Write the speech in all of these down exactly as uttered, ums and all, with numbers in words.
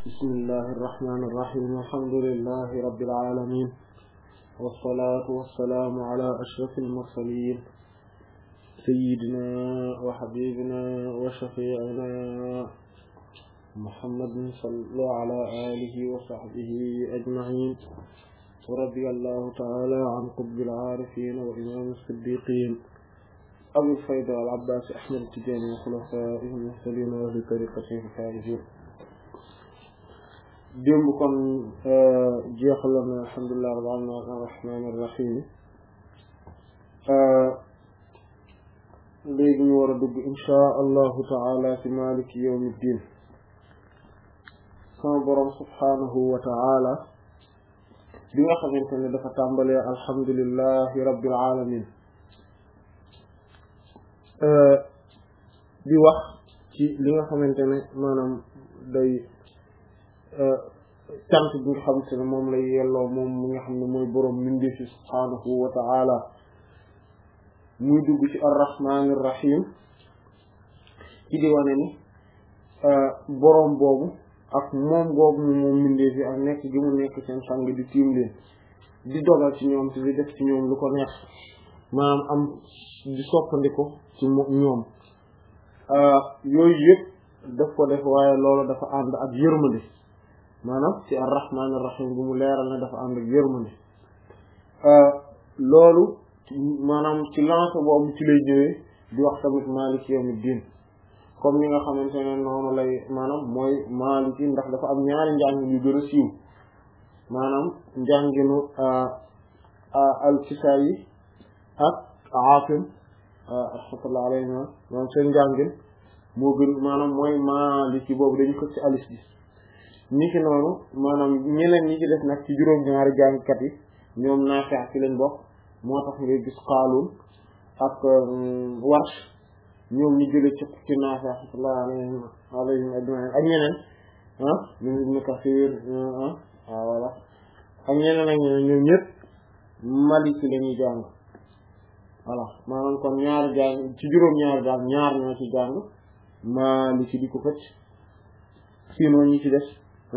بسم الله الرحمن الرحيم الحمد لله رب العالمين والصلاة والسلام على أشرف المرسلين سيدنا وحبيبنا وشفيعنا محمد صلى الله على آله وصحبه أجمعين ورضي الله تعالى عن قطب العارفين وإمام الصديقين أبي الفيض والعباس أحمد التجاني وخلفائه المهتدين وأهل طريقته الفائزين démb kon jeexaloon na alhamdulilah rabbil alamin arrahmanir rahim léegi ñu war a dugg insha allahu taala ci maliki yawmiddin sama borom subhanahu wa taala bi nga xamante ne dafa tàmbalee alhamdulillahi rabbil alamin di wax ci li nga xamante ne maanaam day cant bi nga xamante ne moom lay yelloo moom mi nga xam ne mooy boroom mindee fi subhaanahu wa ta'ala muy dugg ci arrahmanir rahim ci di wane ni boroom boobu ak moom boobu mu moom mindee fi ak nekk gi mu nekk seen sang di tiim leen di dogal ci ñoom te di def ci ñoom lu ko neex maanaam am di soppandiko ci ñoom yooyu yëpp daf ko def waaye loolu dafa ànd ak yërmande maanaam ci ar-rahmaan ar-rahiim bu mu leeral ne dafa ànd ak yërmande loolu maanaam ci lance boobu ci lay ñëwee di wax tamit maaliki yawmiddiin comme ni nga xamante ne noonu lay maanaam mooy maaliki ndax dafa am ñaari njàngin yu gën a siiw maanaam njànginu al-Kisaayi ak Aasim rahmatullahi alayhi moom seen njàngin moo gën maanaam mooy maaliki boobu dañu ko ci alif bi ni ki noonu maanaam ñeneen ñi ci def nag ci juróom-ñaari jàngkat yi ñoom Naafi' ci lañ bokk moo tax ngay gis Qaaluun ak Warsh ñoom ñu jëlee ci ci Naafi' rahmatullahi alayhim ajma'in ak ñeneen ah ñu Ibn Kasiir ah waaw voilà ak ñeneen ak ñeneen ñoom ñëpp Maliki la ñuy jàng voilà maanaam kon ñaari jàng ci juróom-ñaari jàng ñaar ñoo ci jàng Maliki di ko fëcc sinon ñi ci des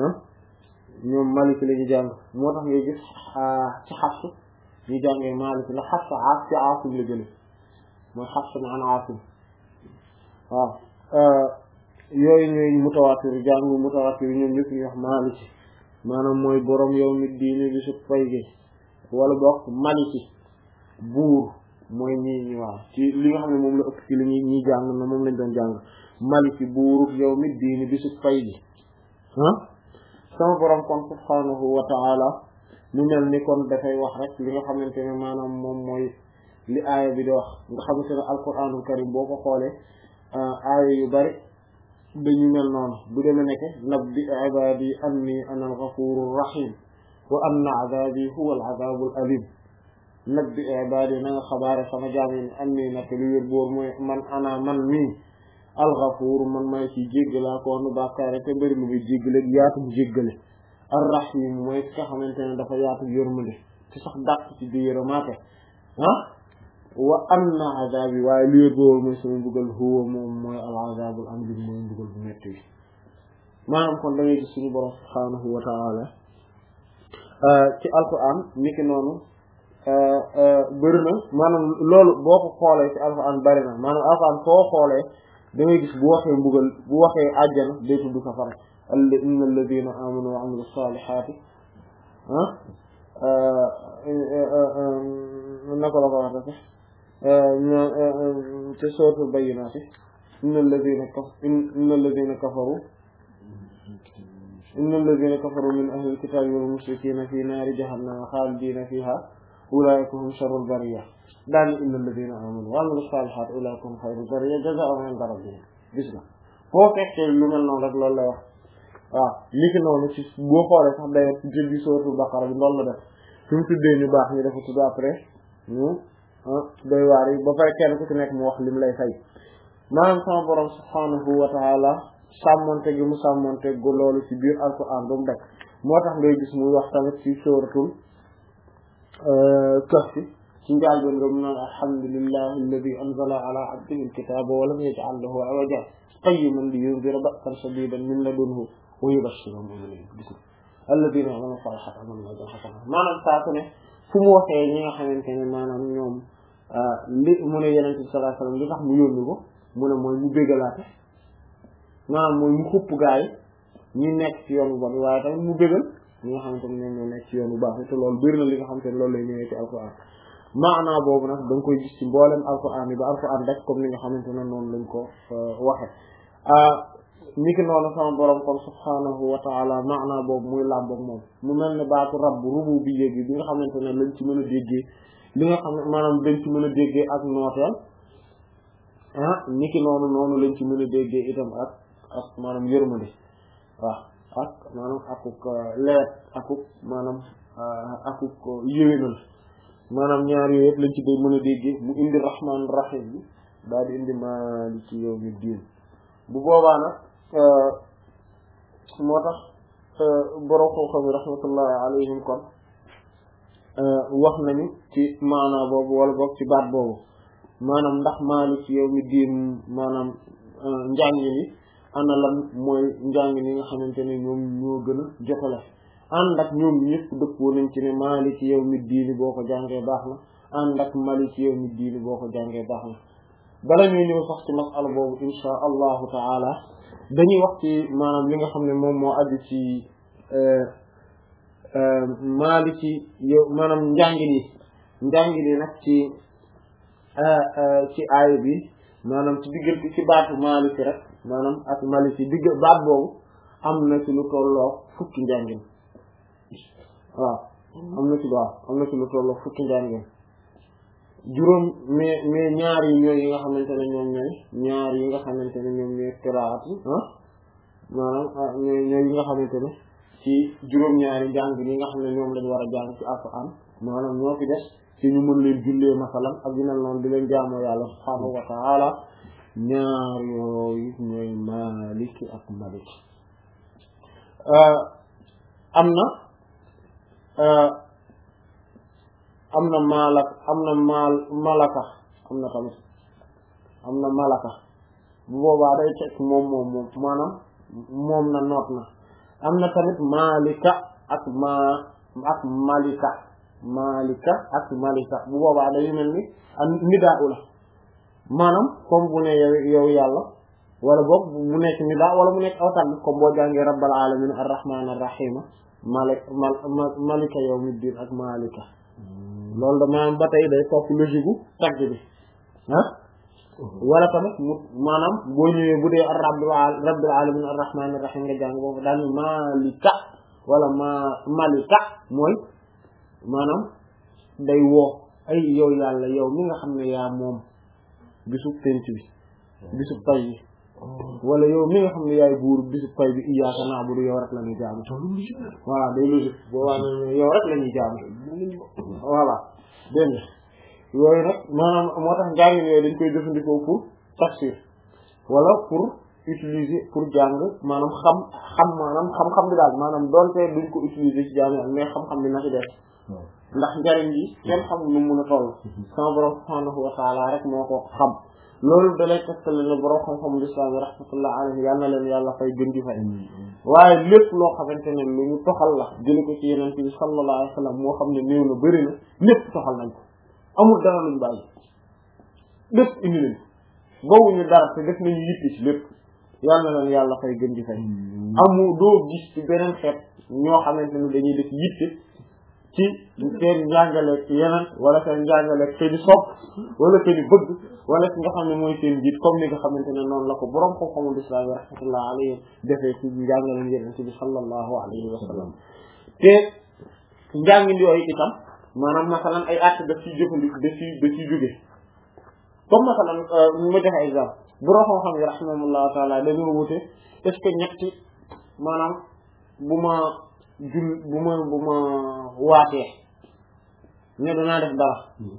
ñoom Maliki la ñu jàng moo tax ngay gis ci Hafs ñu jàngee Maliki la Hafs aas ci Aasim la jële mooy Hafs an Aasim waaw yooyu ñooy mutawaatir jàngu mutawaatir ñoom ñëpp ñu wax Maliki maanaam mooy borom yawmiddiin bi su fay gi wala bokk Maliki buur mooy ñi ñi waaw ci li nga xam ne moom la ëpp ci li ñuy ñiy jàng na moom lañ doon jàng Maliki buuru yawmiddiin bi su fay gi ah sama borom kon subhaanahu wa ta'ala mu mel ni kon dafay wax rek li nga xamante ne maanaam moom mooy li aaya bi di wax nga xamante ne alquraanul karim boo ko xoolee aaya yu bari dañu mel noonu bu demee nekk nabbi ibaadi anni ana al-ghafuurur rahiim wa anna azaabi huwa al-azaabul aliim nabbi ibaadi na nga xabaare sama jaam yi anni nak lu wér boor mooy man ana man mii al-Ghafuur man may ci jéggalaa koonu bàkkaare te mbir mi ngi jéggale yaatu bu jéggale ar-Rahiim mooy ki nga xamante ne dafa yaatu yërmande ci sax dàq ci di yërëmaate ah wa anna azaabi waaye li wér boobu mooy sama mbugal huwa moom mooy al-azaabul aliim mooy mbugal bu metti bi maanaam kon da ngay gis suñu borom subhaanahu wa ta'ala ci alquran niki noonu bëri na maanaam loolu boo ko xoolee ci alquran bëri na maanaam alquran soo xoolee da ngay gis bu waxee mbugal bu waxee àjjana day tudd safara alla inna alladhina amanu wa amilu salihati ah nako la ko waxee sax te sootul bayyinaati inna alladhina kaf inna alladhina kafaru inna alladhina kafaru min ahli alkitabi wal mushrikina fi naari jahannama khalidina fiha ulaika hum sharrul bariyya daal inna alladhina amanu wa amilu salihat ulaika hum khayrul bariyya jazaa'uhum 'inda rabbihim gis nga boo fekkee lu mel noonu rek loolu lay wax waaw li ki noonu ci boo xoolee sax day ci jël bi sootu Baqara bi loolu la def fi mu tuddee ñu baax ñu dafa tudd après ñu doy waar yi ba pare kenn ku ci nekk mu wax li mu lay fay maanaam sama borom subhanahu wa ta'ala sàmmonte gi mu sàmmonte gu loolu ci biir alquran ba mu dekk moo tax ngay gis muy wax tamit ci sooratul Kahf ci njàlbéen nga mu naan alhamdulillahi alladi anzala ala abdihi alkitaba wa lam yaj'al lahu iwaja qayyiman liyunzira ba'san shadidan min ladunhu wa yubashshiru mu'minin gis nga alladhina ya'maluna as-salihati lahum ajrun hasan maanaam saa su ne fu mu waxee ñi nga xamante ne maanaam ñoom li mu ne Yonent bi sallallahu alayhi wasallam li tax mu yónni ko mu ne mooy mu bégalaate maanaam mooy mu xupp gaa yi ñi nekk ci yoon bu bon waaye tamit mu bégal ñi nga xamante ne ñoom ñoo nekk ci yoon bu baax te loolu bëri na li nga xamante ne loolu lay ñëwee ci alquran maanaa boobu nag da nga koy gis ci mboolem alquran yi ba alquran rek comme ni nga xamante ne noonu lañ ko waxe niki noonu sama borom kon subhaanahu wa ta'ala maanaa boobu muy làmboog moom mu mel ne baatu rabb rububiyya bi bi nga xamante ne lañ ci mën a déggee li nga xam ne maanaam lañ ci mën a déggee ak nooteel ah niki noonu noonu lañ ci mën a déggee itam ak ak maanaam yërmande waaw ak maanaam akuk leer akuk maanaam akuk yéwénal maanaam ñaar yooyu yëpp lañ ci day mën a déggee mu indi rahmaan rahim bi daal di indi maaliki yawmi diin bu boobaa nag moo tax borom xam-xam yi rahmatullahi alayhim kon wax nañu ci maanaa boobu wala boog ci baat boobu maanaam ndax maaliki yawmi diin maanaam njàng yi ana lan mooy njàng yi nga xamante ne ñoom ñoo gën a jotale ànd ak ñoom ñëpp dëppoo nañ ci ne maaliki yawmi diini boo ko jàngee baax na ànd ak maliki yawmi diini boo ko jàngee baax na bala ñuy ñëw sax ci masala boobu insha allahu taala dañuy wax ci maanaam li nga xam ne moom moo aju ci maaliki yow maanaam njàngin yi njàngin yi nag ci ci aaya bi maanaam ci diggante ci baatu maaliki rek maanaam ak maliki digg baat boobu am na ci lu tolloo fukki njàngin waaw am na ci waaw am na ci lu tolloo fukki njàngin juróom mais mais ñaar yi ñooy yi nga xamante ne ñoom ñooy ñaar yi nga xamante ne ñoom ñooy qiraat ah maanaam ñooy ñooy yi nga xamante ne ci juróom-ñaari njàng yi nga xam ne ñoom lañ war a jàng ci alquran maanaam ñoo fi des ci ñu mën leen jullee masalan ak yu mel noonu di leen jaamoo yàlla subhaanahu wa ta'ala ñaar yooyu ñooy maliki ak maliki am na am na malak am na mal malaka am na tamit am na malaka bu boobaa day teg moom moom moom maanaam moom na noot na am na tamit malika ak ma ak malika malika ak malika bu boobaa day mel ni ak nidaa la maanaam comme bu ne yow yow yàlla wala boog mu nekk nidaa wala mu nekk aw tàgg comme boo jàngee rabbal alamin arrahman arrahima malik malika yawmiddin ak malika loolu da maanaam ba tey day topp logique gu tagg bi ah wala tamit mu maanaam boo ñëwee bu dee rabbil rabbil alamin arrahman arrahim nga jàng boobu daal malika wala ma malika mooy maanaam day woo ay yow yàlla yow mi nga xam ne yaa moom bisub penc bi bisub tay bi wala yow mi nga xam ne yaay buur bisub tay bi iyyaka na'budu yow rek la ñuy jaamu voilà day logique boobaa ne yow rek la ñuy jaamu voilà dégg nga yooyu nag maanaam moo tax njàngin yooyu dañ koy jëfandikoo pour tafsir wala pour utiliser pour jàng maanaam xam xam maanaam xam-xam bi daal maanaam doonte duñ ko utiliser ci jàng mais xam-xam bi na ci def ndax njariñ gi kenn xam nu mun a toll sama borom subhanahu wa ta'ala rek moo ko xam loolu da lay tegtal ne borom xam-xam l'islam yi rahmatullah alayhi yal na leen yàlla fay gën di fay waaye lépp loo xamante ne lu ñu toxal la jële ko ci yeneen bi sallallahu alayhi wa sallam moo xam ne néew na bëri na lépp toxal nañ ko amul dara luñ bàyyi lépp indi nañ bawuñu dara te def nañu yitti ci lépp yal na leen yàlla fay gën di fay amu doo gis ci beneen xeet ñoo xamante ne dañuy def yitte ci seen njàngaleeg yeneen wala seen njàngaleeg seen i sopp wala seen i bëgg wala ci nga xam ne mooy seen jiit comme ni nga xamante ne noonu la ko borom xam-xamul islam yi rahmatullah alayhi defee ci njàngaleeg yeneen ci bi sallallahu alayhi wa sallam te njàngin yooyu itam maanaam masalan ay actes daf ciy jëfandiku daf ciy daf ciy jóge comme masalan ñu ma joxe exemple borom xam-xam yi rahmatullah taala dañoo wute est-ce que ñetti maanaam bu ma jul bu ma bu ma waatee ne danaa def dara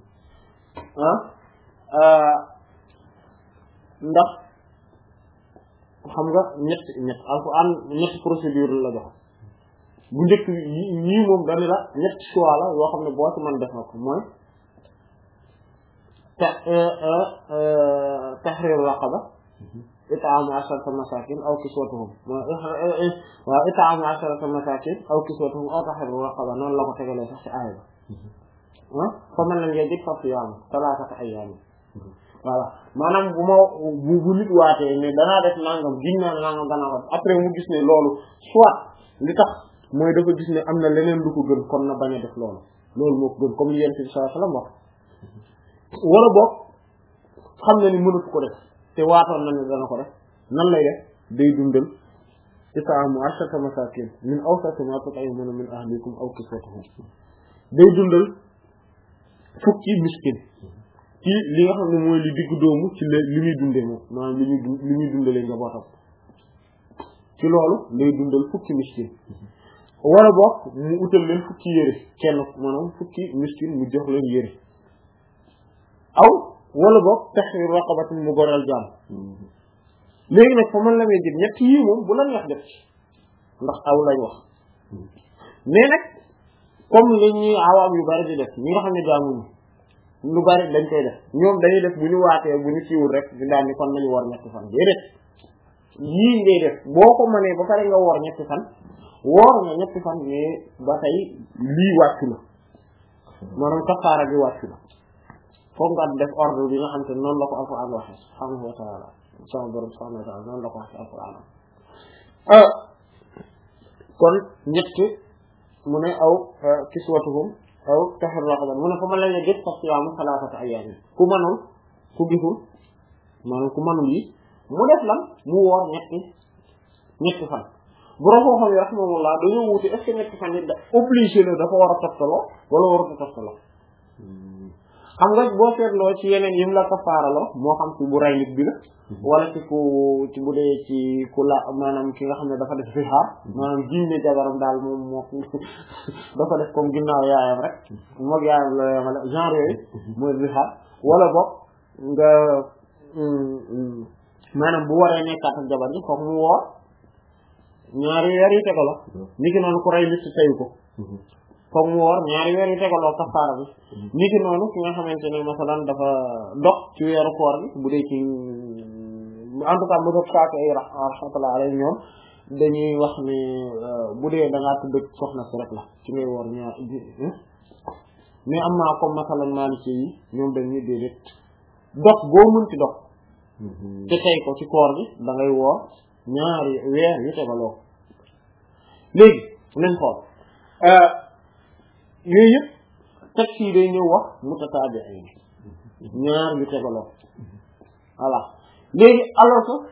ah ndax xam nga ñett ñett alquran ñett procédure la jox bu njëkk ñii moom dañu la ñett choix la yoo xam ne boo ci mën def na ko mooy ta tahrir raqaba it'aamu asharata masakin aw kiswatuhum waaw it'aamu asharata masakin aw kiswatuhum aw tahriiru raqaba noonu la ko tegalee sax ci aaya ba fa man lam yajid fa siyaamu salaasata ayyaamin voilà maanaam bu ma bu bu nit waatee ne danaa def nangam giñ naa nangam danaa ko après mu gis ne loolu soit li tax mooy dafa gis ne am na leneen lu ko gën kon na bañ a def loolu loolu moo ko gën comme li Yonent bi sallallahu alayhi wasallam wax wala boog xam na ni mënatu ko def te waatoon na ne dana ko def nan lay def day dundal it'aamu asharata masaakin min awsati maa tut'imuuna min ahlikum aw kiswatuhum day dundal fukki miskin ci li nga xam ne mooy li diggu doomu ci li muy dundee moom maanaam li muy li muy dundalee njabootam ci loolu day dundal fukki miskin wala boog mu utal leen fukki yére kenn maanaam fukki miskin mu jox leen yére aw wala boog tahriiru raqabatin mu goreel jaam léegi nag fa man la may jëm ñett yii moom bu la neex def ci ndax aw lañ wax mais nag comme li ñuy awaam yu bari di def ñi nga xam ne jaamuñu lu bari dañ koy def ñoom dañuy def bu ñu waatee bu ñu siiwul rek di daal ni kon nañu war ñetti fan déedéet yii ngay def boo ko mënee ba pare nga woor ñetti fan woor nga ñetti fan mais ba tey lii wàccu la maanaam kafaara bi wàccu la foog nga def ordre bi nga xam te noonu la ko Alxuraan waxee subhaanahu wa ta'ala sama borom subhaanahu wa ta'ala noonu la ko waxee Alxuraan kon ñett mu ne aw kiswatuhum aw tahriiru raqaba mu ne fa man lam yajid fa siyaamu salaasata ayyaamin ku mënul ku gisul maanaam ku mënul yi mu def lan mu woor ñetti ñetti fan borom xam-xam yi rahimahullah dañoo wuute est-ce que ñetti fan yi da obligé la dafa war a toftaloo wala warut a toftaloo xam nga boo seetloo ci yeneen yim la kafaaraloo moo xam ci bu ray nit bi la wala ci ku ci bu dee ci ku la maanaam ki nga xam ne dafa def zihaar maanaam jiñ ne jabaram daal moom moo dafa def comme ginnaaw yaayam rek moog yaayam la yemale genre yooyu mooy zihaar wala boog nga maanaam bu waree nekkaat ak jabar ji foog mu woor ñaari weer yu tegaloo ni ki noonu ku ray nit tayu ko foog mu woor ñaari weer yu tegaloo kafaara bi ni ki noonu ki nga xamante ne masalan dafa dox ci weeru koor bi bu dee ci en tout cas mu def saako ay rahmatullah alayhi ñoom dañuy wax ne bu dee da ngaa tudd soxna si rek la ci ngay woor ñaar mais am naa comme masalan Maliki yi ñoom dañuy déedéet dox boo mën ci dox te tey ko ci koor bi da ngay woor ñaari weer yu tegaloo léegi nañ xool yooyu yëpp texte yi day ñëw wax mutataabi'in ñaar yu tegaloo voilà léegi alors que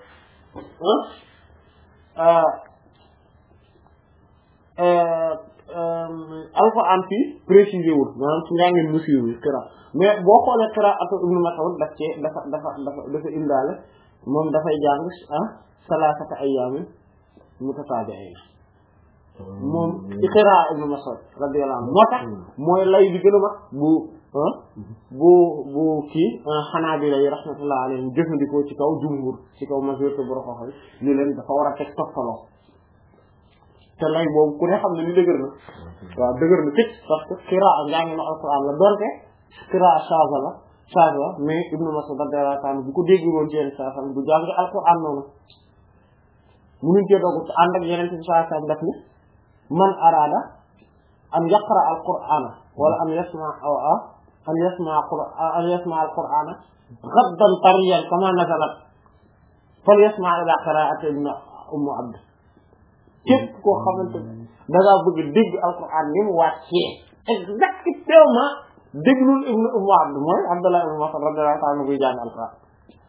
alxuraan fii précisé wul maanaam ci njàngin musiw yi qira mais boo xoolee qiraatu Ibn Mas'ud daf cee dafa dafa dafa dafa indaale moom dafay jàng ah salaasata ayyaamin mutataabi'in moom ci qiraa Ibn Mas'ud radiyallahu anhu moo tax mooy lay bi gën a mag bu bu bu kii Hanaabila yi rahmatullahi alayhim jëfandikoo ci kaw jumhur ci kaw majorité bu roxo xol ñu leen dafa war a teg toftaloo te lay boobu ku ne xam ne ni dëgër na waaw dëgër na tëj parce que qiraa njàngi na alquran la doonte qiraa shaza la shaza mais Ibn Mas'ud radiyallahu anhu bu ko dégg woon ci yenn saa du jàng alquran noonu munuñ cee doog ci ànd ak yeneen ci saa saa def ni man arada an yaqra al qur'ana wala an yasma aw an yasma an yasma al qur'ana ghaddan tariyan kama nazalat fal yasma ila qira'ati ibn umm abd képp koo xamante da ngaa bëgg dégg al qur'an ni mu wàccee exactement déglul ibn umm abd mooy Abdullah ibn Mas'ud radiyallahu anhu buy jàng al qur'an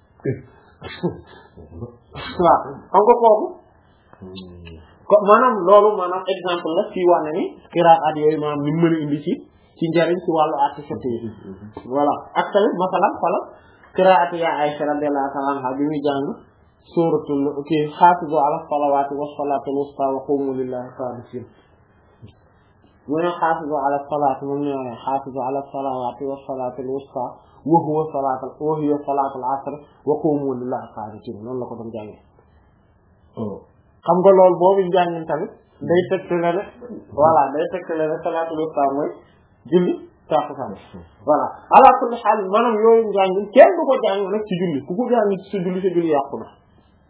waaw xam nga kooku ko maanaam loolu maanaam exemple la fii wax na ni qiraat yooyu maanaam ni mu mën a indi ci ci njariñ ci wàllu àtte fiqh yi voilà ak tamit masalan xala qiraat ya Aisha radiyallahu ta'ala anha bi muy jàng suratul kii hafizu ala salawati was salatul wusta wa qumu lillahi qanitin mu ne hafizu ala salati moom ne hafizu ala salawati was salatul wusta wa huwa salatul wa hiya salatul asr wa qumu lillahi qanitin noonu la ko doon jàngee xam nga loolu boobu njàngin tamit day tegtale ne voilà day tegtale ne salaatul wusta mooy julli tàkkusaan voilà ala kulli haal maanaam yooyu njàngin kenn du ko jàng nag ci julli ku ko jàng ci sa julli sa julli yàqu na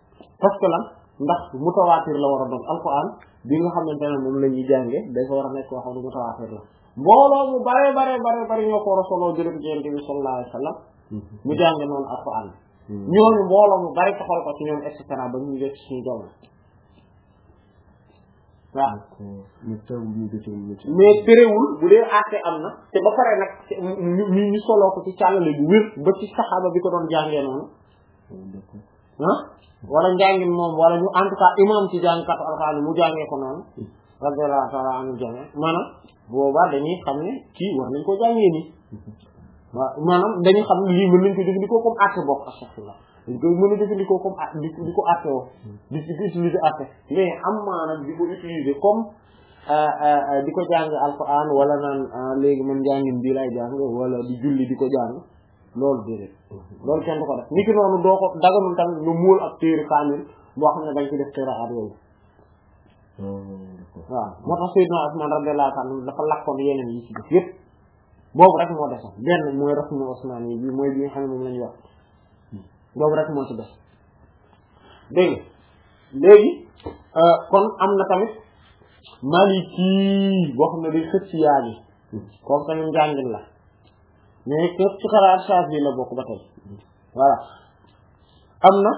parce que lan ndax mutawaatir la war a doon alquran bi nga xamante ne moom la ñuy jànge dafa war a nekk koo xam ne mutawaatir la mbooloo mu bare bare bare bare ñoo ko war a soloo jëlee ci Yonent bi sallallahu alayhi wa sallam mu jànge noonu alquran ñooñu mbooloo mu bare taxal ko ci ñoom et cetera ba ñu jot suñu jamono waaw mais terewul bu dee àtte am na te ba pare nag ñu ñu soloo ko ci càllale bu wér ba ci saxaaba bi ko doon jàngee noonu ah wala njàngin moom wala ñu en tout cas imam ci jàngkatu alxuraan mu jàngee ko noonu radiyallahu ta'ala anhu jàngee maanaam boobaa dañuy xam ne kii war nañ ko jàngee nii waaw maanaam dañuy xam ne lii mën nañ ko jëfandikoo comme àtte bokk astaghfirullah dañ koy mën a jëfandikoo comme at di di ko àtte woo di di utiliser àtte mais am maanaam di ko utiliser comme di ko jàng alxuraan wala naan léegi man njàngin bii lay jàng wala di julli di ko jàng loolu déedéet loolu kenn du ko def niki noonu doo ko daganul tamit lu muul ak téere kaamil boo xam ne dañ ci def qiraat yooyu waaw moo tax Seydina Usmaan radiyallahu anhu dafa lakkoon yeneen yi ci def yépp boobu rek moo desoon benn mooy rasmu Usmaan yi bi mooy bi nga xam ne moom lañu wax boobu rek moo ci def dégg léegi kon am na tamit Maliki boo xam ne day xëcc yaa gi kooku tamit njàngin la mais képp ci xalaat Shaafi la bokk ba tey voilà am na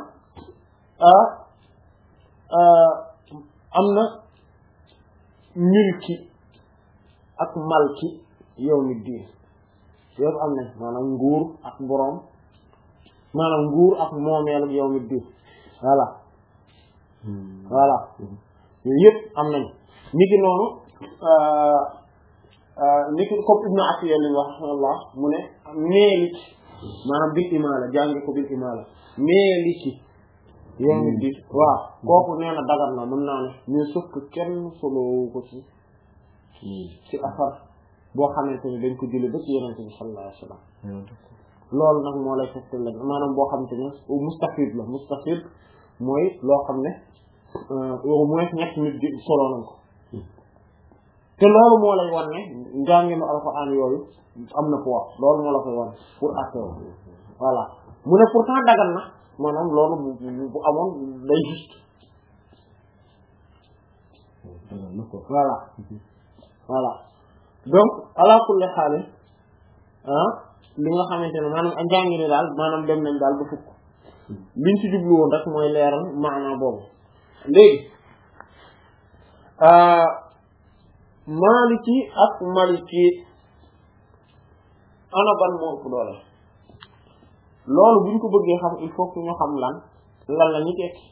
am na milki ak malki yawmi diin yëpp am nañ maanaam nguur ak boroom maanaam nguur ak moomeel ak yawmi diin voilà voilà yooyu yëpp am nañ ni ki noonu niki comme Ibn Atiyya li wax Allah mu ne meeliki maanaam bil imaala jàngi ko bil imaala meeliki yawmi diin waaw kooku nee na dagar na mën naa ne mais sauf que kenn solo ko ci ci afar boo xamante ne dañ ko jële ba ci Yonent bi sallallahu alayhi wa sallam loolu nag moo lay fekk la maanaam boo xamante ne mustafid la mustafid mooy loo xam ne au moins ñett nit di solo nañ ko te loolu moo lay wan ne njànginu alxuraan yooyu am na poids loolu moo la koy wan pour affaire voilà mu ne pourtant dagan na maanaam loolu bu bu amoon day juste voilà voilà donc ala kulli xaal ah li nga xamante ne maanaam njànginu daal maanaam dem nañ daal ba fukk liñ ci jublu woon rek mooy leeral maanaam boobu léegi Maliki ak Maliki ana ban moo ëpp doole loolu buñ ko bëggee xam il faut que ñu xam lan lan la ñu tekki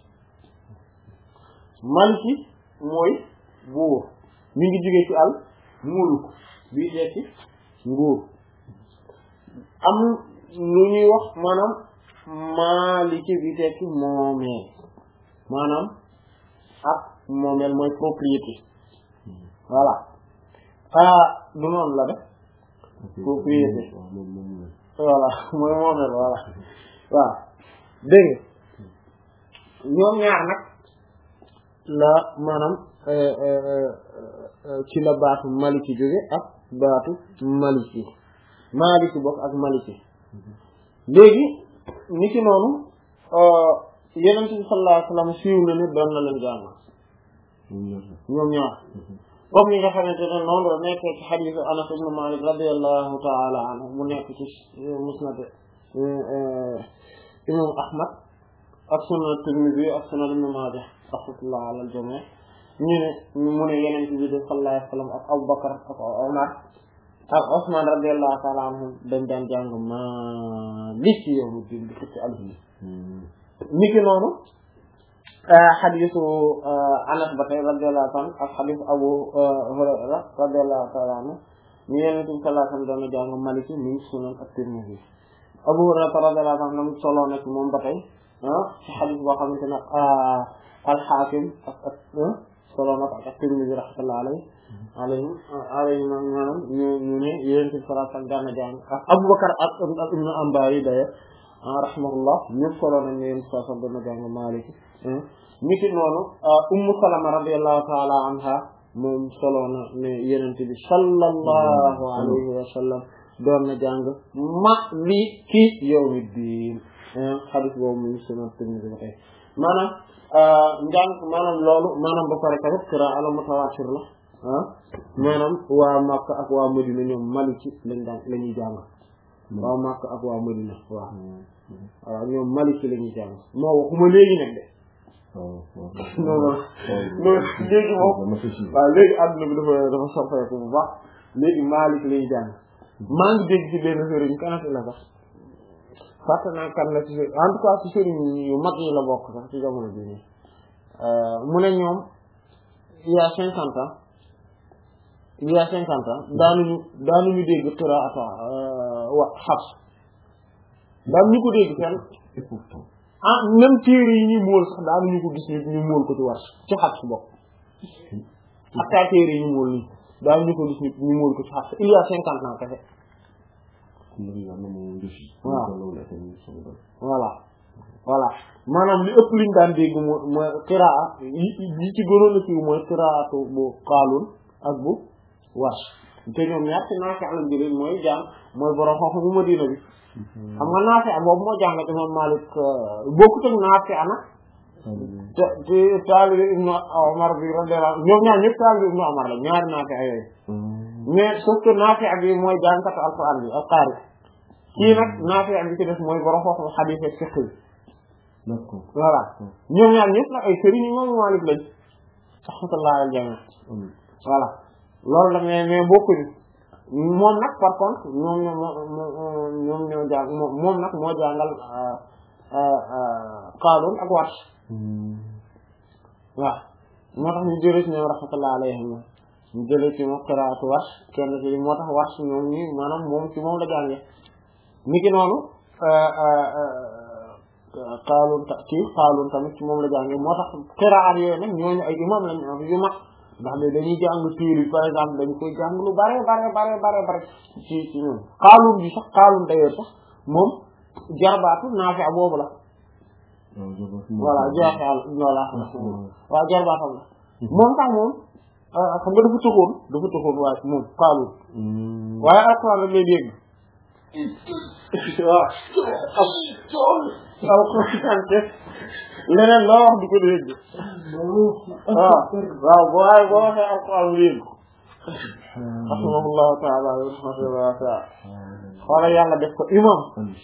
Maliki mooy buur mi ngi jógee ci al muluk bii tekki nguur am lu ñuy wax maanaam Maliki bi tekki moomeel maanaam ak moomeel mooy propriété voilà ah du noonu la def propriété voilà mooy moomeel voilà waaw dégg nga ñoom ñaar nag la maanaam ci la baatu maliki jóge ak baatu maliki maliki bokk ak maliki léegi ni ki noonu Yonent bi sallallahu alayhi wa sallam siiw na ni doon na leen jàng ñoom ñaar comme ni nga xamante ne noonu la nekkee ci xadiisu Anas ibn Malik radiyallahu ta'ala anhu mu nekk ci musnad imam Ahmad ak sunan Tirmidhi ak sunan Ibn Majah rahmatullah ala al-jami' ñu ne mu ne Yonent bi sallallahu alayhi wa sallam ak Abu Bakr ak Umar ak Usman radiyallahu ta'ala anhum dañ daan jàng Maliki yawmi diin bi ci alif bi niki noonu xadiisu Anas ba tey radiyallahu ta'ala ak xadiisu Abu Hurayra radiyallahu ta'ala anhu ñu Yonent bi sallallahu alayhi wa sallam doon jàng Maliki mi ngi sunan ak Tirmidhi Abu Hurayra radiyallahu ta'ala anhu solo nekk moom ba tey ah ci xadiis boo xamante ne al-Hakim ak ak solo na ak Tirmidhi rahmatullahi alayhi alayhi alayhi maanaam ñu ñu ne Yonent bi sallallahu alayhi wa sallam daan na jàng ak Abu Bakr ak Ibn Anbari d'ailleurs rahimahullah ñëpp solo nañ ne Yonent bi sallallahu alayhi wa sallam daan na jàng Maliki niki noonu Ummu Salama radiyallahu ta'ala anha moom solo na ne Yonent bi sallallahu alayhi wa sallam doon na jàng Maliki yawmi diin xadis boobu mu ngi Sunan Tirmidhi ba tey maanaam njàng maanaam loolu maanaam ba pare tamit qiraa ala mutawaatir la ah maanaam waa Makka ak waa Madina ñoom Maliki lañ daan la ñuy jàng waa Makka ak waa Madina waaw waaw ñoom Maliki la ñuy jàng moo waxuma léegi nag de non non non léegi moom waaw léegi àdduna bi dafa dafa soppeeku bu baax léegi Maliki la ñuy jàng maa ngi dégg ci benn sëriñ kanati la sax fàtte naa kan la ci en tout cas ci sëriñ yu mag yi la bokk sax ci jamono bi nii mu ne ñoom il y a cinquante ans il y a cinquante ans daanuñu daanuñu dégg qiraata wa Hafs daan ñu ko dégg fenn ah même téere yi ñuy móol sax daanuñu ko gis ñu móol ko ci Warsh ci Hafs bokk ak taa téere yi ñu móol nii daanuñu ko gis ñu móol ko ci Hafs il y a cinquante ans kese voilà voilà maanaam li ëpp liñ daan dégg mooy mooy qiraa yi yi ci gënoon a fi mooy qiraatu bu Qaalun ak bu Warsh te ñoom ñaar ci Naafi' lañ jëlee mooy jàng mooy borom xam-xamu Madina bi xam nga Naafi' boobu moo jàng Imam Malik bokkut ak Naafi' ana te te taalibe Ibnu Umar bi radiyallahu ñoom ñaar ñëpp taalibe Ibnu Umar la ñaari Naafi' yooyu mais sauf que Naafi' bi mooy jàngkatu Alxuraan bi ak qaari kii nag Naafi' bi ci def mooy borom xam-xamu hadiis ak fiqh d'accord voilà ñoom ñaar ñëpp nag ay sëriñ Imam Malik lañ rahmatullahi al jami voilà loolu la mais mais bokkuñu moom nag par contre ñoom ñoo ñoom ñoo jàng moom nag moo jàngal Qaalun ak Warsh waaw moo tax ñu jëlee ci ñoom rahmatullahi alayhim ñu jëlee ci moom qiraatu Warsh kenn ci moo tax Warsh ñoom ñi maanaam moom ci moom la jànge niki noonu Qaalun kii Qaalun tamit ci moom la jànge moo tax qiraat yooyu nag ñooñu ay imam lañu am yu mag ndax de dañuy jàng téere par exemple dañu koy jàng lu bare bare bare bare bare ci ci ñoom Qaalun bi sax Qaalun d'ailleurs sax moom jarbaatu Naafi' boobu la voilà jaaxal voilà waaw jarbaatam la moom sax moom xam nga dafa tëxoon dafa tëxoon waaye moom Qaalun waaye Alxuraan rek lay dégg waaw Alxuraan leneen loo wax di ko dégg waaw waaw boo waaye boo waxee Alxuraan dégg rahimahullahu ta'ala xoola yàlla def ko imam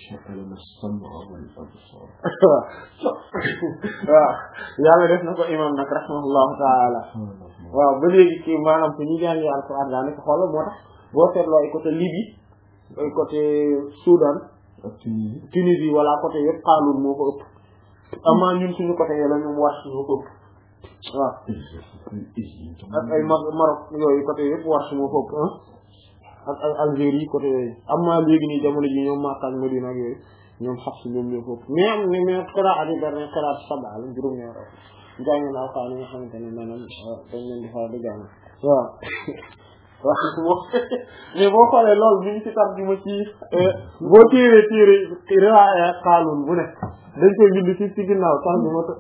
waaw yàlla def na ko imam nag rahimahullahu ta'ala waaw ba léegi kii maanaam fi ñu jàngi Alxuraan daanaka xoola moo tax boo seetloo ay côté Libye ay côté Soudan Tunisie wala côté yëpp Qaalun moo ko ëpp amaa ñun suñu côté yooyu la ñoom Warsh moo ko ëpp waaw ak ay Maroc yooyu côté yëpp Warsh moo ko ëpp ak ay Algérie côté yooyu amaa léegi nii jamono ji ñoom Makka ak Madina ak yooyu ñoom Hafs ñoom ñoo ko ëpp mais am na mais qiraat yi dara qiraat sab'a la juróom-ñaar jàng na Alxuraan yi nga xamante ne maanaam dañ leen di faral di jàng waaw wax moom mais boo xoolee loolu mi ngi ci tar bi ma ci boo téeree téere riwaaya Qaalun bu ne dañ koy bind ci ci ginnaaw tar bi ma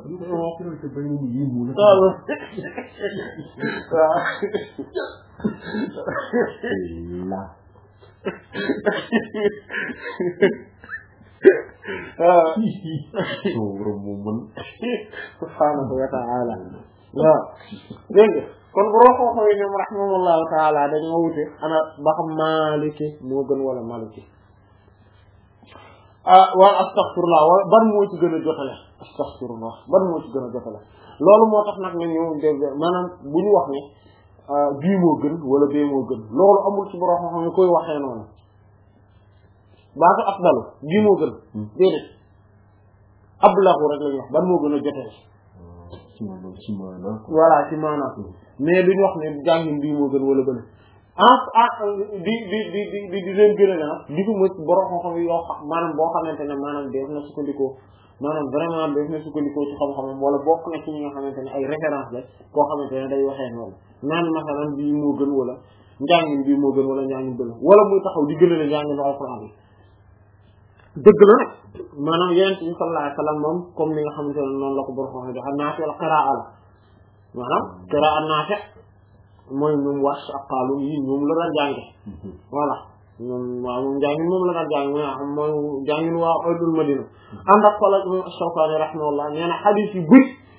waaw subhaanahu wa ta'ala waaw dégg nga kon bu roxoo xooy ñoom rahimahullahu taala dañoo wute ana ba xam Maliki moo gën wala Maliki ah wala astaghfirullah wala ban moo ci gën a jotale astaghfirullah ban moo ci gën a jotale loolu moo tax nag ne ñu dégg maanaam bu ñu wax ne bii moo gën wala bee moo gën loolu amul ci bu roxoo xam ne koy waxee noonu baatu afdalu bii moo gën déedéet ablahu rek la ñu wax ban moo gën a jotale voilà ci maanaam mais duñ wax ne jàngin bii moo gën wala gën ah ah di di di di di di leen gën a nag di ko mën borom xam-xam yoo xam maanaam boo xamante ne maanaam def na sukkandikoo maanaam vraiment def na sukkandikoo ci xam-xamam wala bokk na ci ñi nga xamante ne ay référence la koo xamante ne day waxee noonu naan masalan bii moo gën wala njàngin bii moo gën wala njàngin bële wala muy taxaw di gën a ne njàngin Alxuraan bi dëgg la nag maanaam Yonent bi sallallahu alayhi wa sallam moom comme ni nga xamante ne noonu la ko borom xam-xam joxe Naafi' al qiraa la maanaam qiraa Naafi' mooy ñoom Warsh ak Qaalun yi ñoom la daan jànge voilà ñoom waaw moom njàngin moom la daan jànge mooy mooy njàngin waa ahlul Madina ànd ak xoolal Imam Shawkaani rahimahullah nee na xadiis yu bëri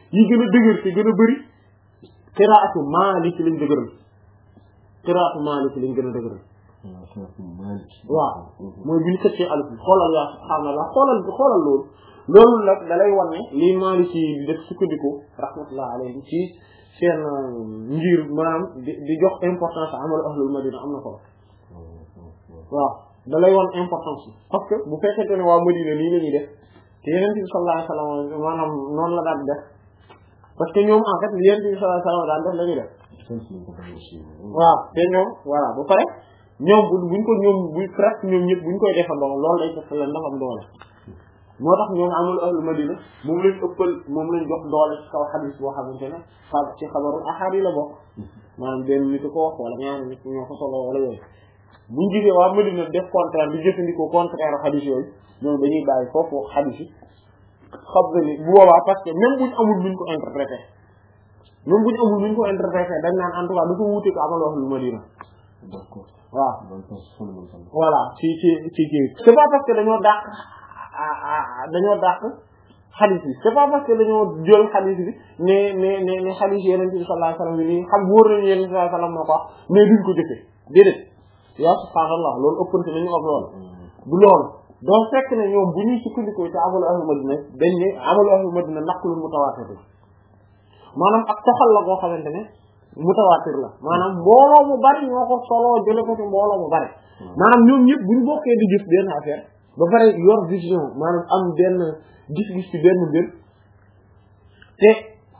yi gën a dëgër te gën a bëri qiraatu Maalik lañ dëgëral qiraatu Maalik lañ gën a dëgëral waaw mooy bi ñu xëccee alif bi xoolal yaa subhaanallah xoolal xoolal loolu loolu nag da lay wan ne lii Maalik yi di def sukkandiku rahmatullah alayhi ci seen ngir maanaam di di jox importance amal ahlul madina am na solo waaw da lay wan importance bi parce que bu fekkente ne waa Madina nii la ñuy def te Yonent bi sallallahu alayhi wa sallam maanaam noonu la daan def parce que ñoom en fait li Yonent bi sallallahu alayhi wa sallam daan def la ñuy def waaw te ñoom voilà ba pare ñoom bu buñ ko ñoom buñ presque ñoom ñëpp buñ koy defandoo loolu day fekk leen dafa am doole moo tax ñoom amul ahlul madina moom lañ ëppal moom lañ jox doole ci kaw xadis boo xamante ne xa ci xabarul ahad yi la bokk maanaam benn nit ko wax wala ñaari nit ñoo ko solo wala yooyu buñ gisee waa madina def contraire di jëfandikoo contraire xadis yooyu ñoom dañuy bàyyi foofu xadis yi xam nga ni bu boobaa parce que même buñ amul luñ ko interprété même buñ amul luñ ko interprété dañ naan en tout cas dafa wuute ko amal ahlul madina d'accord waaw voilà ci ci ci ci c'est pas parce que dañoo dàq dañoo dàq xadis bi c'est pas parce que dañoo jël xadis bi ne ne ne ne xadis Yonent bi sallallahu alayhi wasallam bi nii xam wóor nañu Yonent bi sallallahu alayhi wasallam moo ko wax mais duñ ko jëfee déedéet yaa subhaanallah loolu ëppante nañu ak loolu du loolu donc fekk ne ñoom bu ñuy sukkandikoo ci amalu ahlul madina dañ ne amalu ahlul madina naqlu mutawaatir la maanaam ak toxal la boo xamante ne mutawaatir la maanaam mbooloo mu bari ñoo ko soloo jële ko ci mbooloo mu bari maanaam ñoom ñëpp buñ bokkee di gis benn affaire ba pare yor vision maanaam am benn gis-gis ci benn mbir te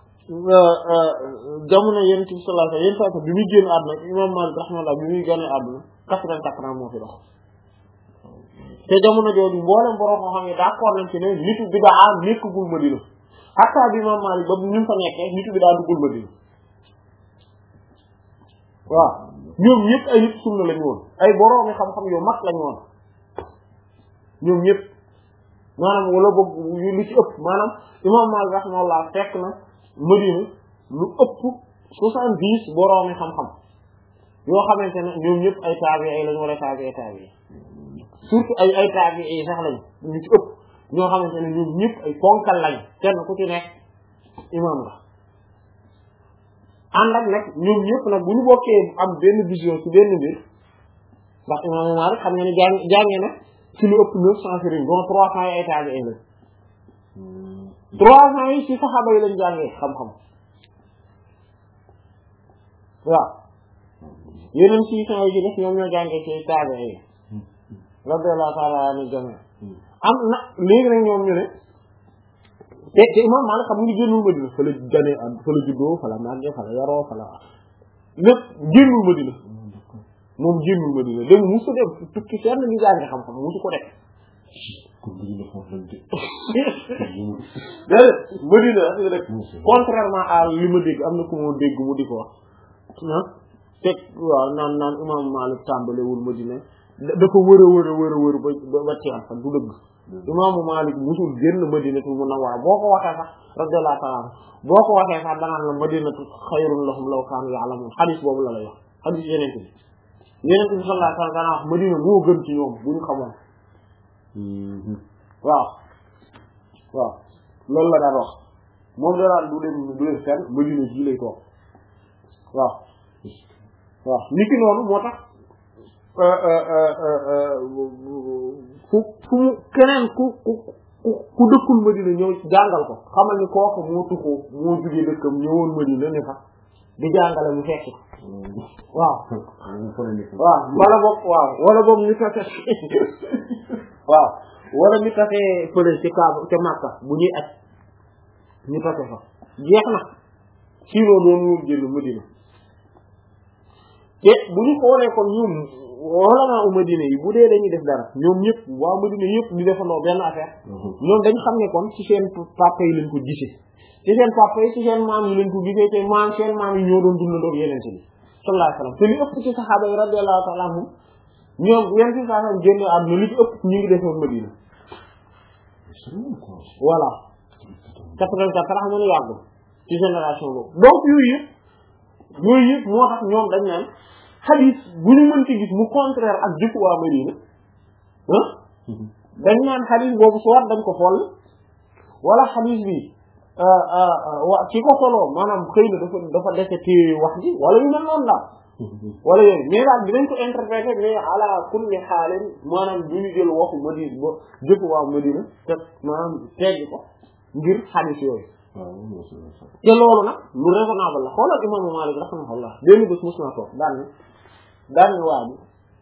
jamono Yonent bi sallallahu alayhi wa sallam bi muy génn àdduna imam Maalik rahimahullah bi muy génn àdduna quatre-vingt-quatre ans moo fi dox te jamono jooju mboolem borom moo xam ne d'accord nañ ci ne nitu bidaa nekkagul Madina hatta bi imam Maalik ba ñu fa nekkee nitu bidaa duggul Madina waaw ñoom ñëpp ay nit sunna lañu woon ay boroomi xam-xam yu mag lañu woon ñoom ñëpp maanaam wala boog yu li ci ëpp maanaam imam Maalik rahimahullah fekk na Madina lu ëpp soixante-dix boroomi xam-xam yoo xamante ne ñoom ñëpp ay taabi'i lañu wala taabi'i taabi'i surtout ay ay taabi'i sax lañu ñu ci ëpp ñoo xamante ne ñoom ñëpp ay ponkal lañu kenn ku ci nekk imam la ànd ak nag ñoom ñëpp nag bu ñu bokkee am benn vision ci benn mbir ndax imam Maalik xam nga ne jàng jàngee na ci lu ëpp neuf cent sëriñ bon trois cents yi ay taabi'i lañ trois cents yi ci saxaaba yi lañ jàngee xam-xam waaw yeneen six cents yi ci def ñoom ñoo jàngee ci taabi'i yi radiyallahu ta'ala anhu jami am na léegi nag ñoom ñu ne te te imam Maalik xam nga génnul Madina fa la ganee am fa la juddoo fa la màggee fa la yaroo fa la lépp génnul Madina moom génnul Madina dem musu dem tukki fenn ñu jàng xam-xam musu ko def déedéet Madina rek contrairement à li ma dégg am na ku ma dégg mu di ko wax ah teg waaw naan naan imam Maalik tàmbalewul Madina dafa wër a wër a wër a wër ba ba ci am sax du dëgg imaamu Maalik musul génn Madinatul Munawwara boo ko waxee sax radiyallahu ta'ala boo ko waxee sax danaan la Madinatu xayrun lahum law kaanu ya'lamuun xadis boobu la lay wax xadis yeneen bi yeneen bi sallallahu alayhi wa sallam danaa wax Madina moo gën ci ñoom bu ñu xamoon waaw waaw loolu la daan wax moom danaan du leen du leen fenn Madina ji lay toog waaw waaw niki noonu moo tax fu fu mu keneen ku ku ku dëkkul Madina ñëw jàngal ko xamal ni kooku moo tuxoo moo jugee dëkkam ñëwoon Madina ne fa di jàngale mu fekk waaw waaw wala boog waaw wala boog ñu tase waaw wala ñu tase fële ci Kaaba ca Makka bu ñuy at ñu tase fa jeex na sinon doon ñu génn Madina te bu ñu xoolee kon ñoom ulama u Madina yi bu dee dañuy def dara ñoom ñëpp waa Madina yëpp di defandoo benn affaire ñoom dañ xam ne kon ci seen papa yi lañ ko gisee ci seen papa yi ci seen maam yi lañ ko gisee te maam seen maam yi ñoo doon dundandoo yeneen ci bi sallallahu alayhi wasallam te li ëpp ci saxaaba yi radiyallahu ta'ala anhum ñoom yenn ci saxaaba yi génne àdduna li ci ëpp ñu ngi defoon Madina voilà quatre-vingt-quatre xam nga yàgg ci génération boobu donc yooyu yëpp yooyu yëpp moo tax ñoom dañ naan xadis bu ñu mën ci gis mu contraire ak jëfu waa Madina ah dañ naan xadis boobu soit dañ ko xool wala xadis bi wa ki ko solo maanaam xëy na dafa dafa dese téere wax ji wala yu mel noonu daal wala yooyu mais daal dinañ ko interpréter mais ala kulli xaalin maanaam du ñu jël waxu Madina ba jëpp waa Madina te maanaam teggi ko ngir xadis yooyu te loolu nag lu raisonnable la xoolal imaamu Maalik rahimahullah benn bés mos naa toog daan ne daan ne waa bi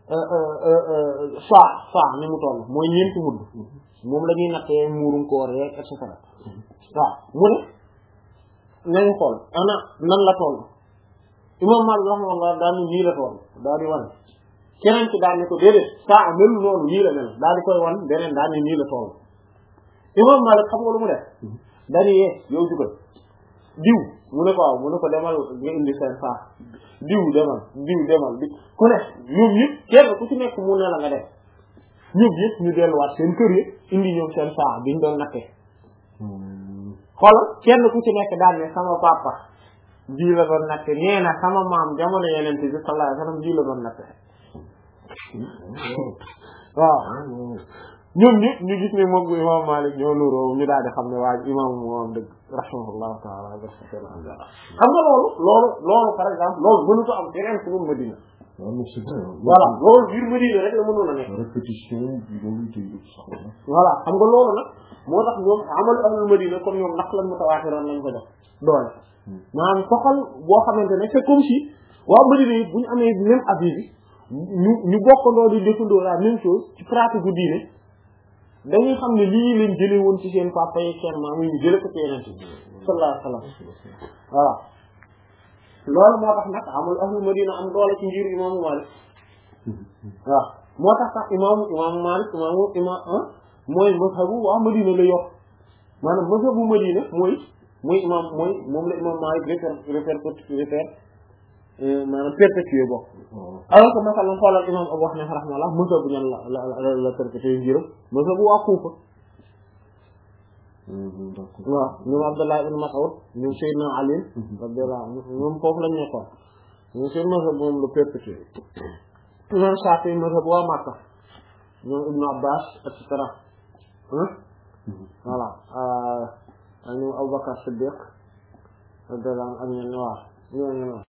saa saa ni mu toll mooy ñeenti mudd moom la ñuy nattee muurum koor yeeg et cetera waaw mu ne nañu xool ana nan la toll imam Maalik rahimahullah daal ni lii la toll daal di wan keneen ci daal ni ko déedéet saa mel noonu lii la mel daal di koy wan beneen daal ni nii la toll imam Maalik xam nga lu mu def daal di yee yow jugal diw mu ne ko waaw mu ne ko demal nga indi seen saa diw demal diw demal di ku ne ñoom ñëpp kenn ku ci nekk mu ne la nga def ñoom ñëpp ñu delluwaat seen kër yi indi ñoom seen saa biñ doon natte xoolal kenn ku ci nekk daal ne sama papa ji la doon natte nee na sama maam jamono yeneen bi sallallahu alayhi wasallam ji la doon natte waaw ñoom ñëpp ñu gis ne moom imam Malik ñoo nuroo ñu daal di xam ne waa imam moom dëgg rahimahullahu ta'ala xam nga loolu loolu loolu par exemple loolu mënutu am keneen ku mun Madina voilà loolu biir Madina rek la mënoon a nekk répétition voilà xam nga loolu nag moo tax ñoom amal ahlul Madina comme ñoom naq lan mutawaatiran lañ ko def doole maanaam soxal boo xamante ne c'est comme si waa Madina yi bu ñu amee même avis bi ñu ñu bokkandoo di defandoo la même chose ci pratique gu diine dañuy xam ne lii leen jëlee woon ci seen papa yi seen maam yi ñu jëlee ko ci yeneen ci sallallahu alayhi wa sallam voilà loolu moo tax nag amul ahlul Madina am doole ci ngir imaamu Malik waaw moo tax sax imaamu imaamu Malik imaamu imaam mooy mazhabu waa Madina la yor maanaam mazhabu Madina mooy mooy imaam mooy moom la imaam Malik réfère réfère réfère maanaam perpétué bokk alors que masalan xoolal imam Abu Hanifa rahimahullah mazhabu ñan la la la perpétué ngiram mazhabu waa Kufa waaw ñoom Abdullah ibn Mas'ud ñoom Seydina Ali radiyallahu anhu ñoom foofu lañ nekkoon ñoom seen mazhabu moom la perpétué imam Shafi'i mazhabu waa Makka ñoom Ibn Abbas et cetera voilà ñoom Abubakar Siddiq radiyallahu anhu ak ñenn waa ñoo